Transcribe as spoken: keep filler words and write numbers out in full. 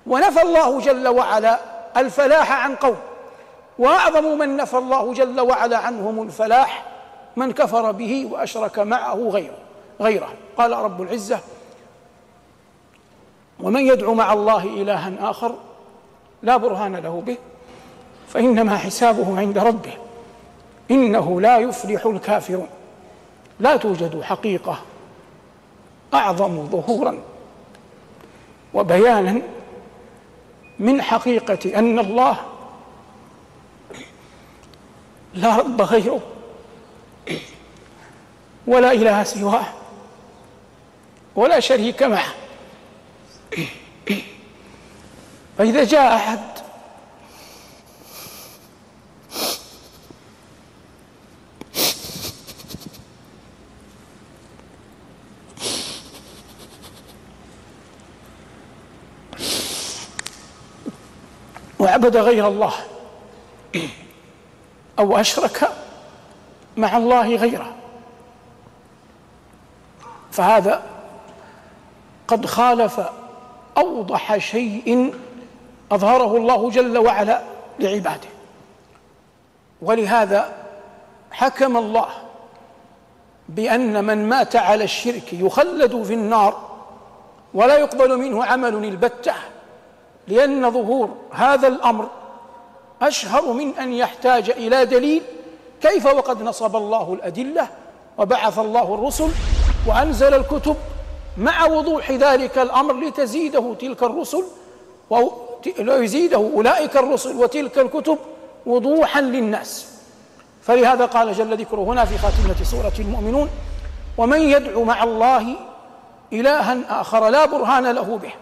ونفى الله جل وعلا الفلاح عن قوم، وأعظم من نفى الله جل وعلا عنهم الفلاح من كفر به وأشرك معه غيره غيره قال رب العزة: ومن يدعو مع الله إلها آخر لا برهان له به فإنما حسابه عند ربه إنه لا يفلح الكافرون. لا توجد حقيقة أعظم ظهورا وبيانا من حقيقة أن الله لا رب غيره ولا إله سواه ولا شريك معه. فإذا جاء أحد وعبد غير الله أو أشرك مع الله غيره فهذا قد خالف أوضح شيء أظهره الله جل وعلا لعباده. ولهذا حكم الله بأن من مات على الشرك يخلد في النار ولا يقبل منه عمل البتة، لأن ظهور هذا الأمر أشهر من أن يحتاج إلى دليل، كيف وقد نصب الله الأدلة وبعث الله الرسل وأنزل الكتب مع وضوح ذلك الأمر لتزيده تلك الرسل ويزيده أولئك الرسل وتلك الكتب وضوحا للناس. فلهذا قال جل ذكره هنا في خاتمة سورة المؤمنون: ومن يدعو مع الله إلها آخر لا برهان له به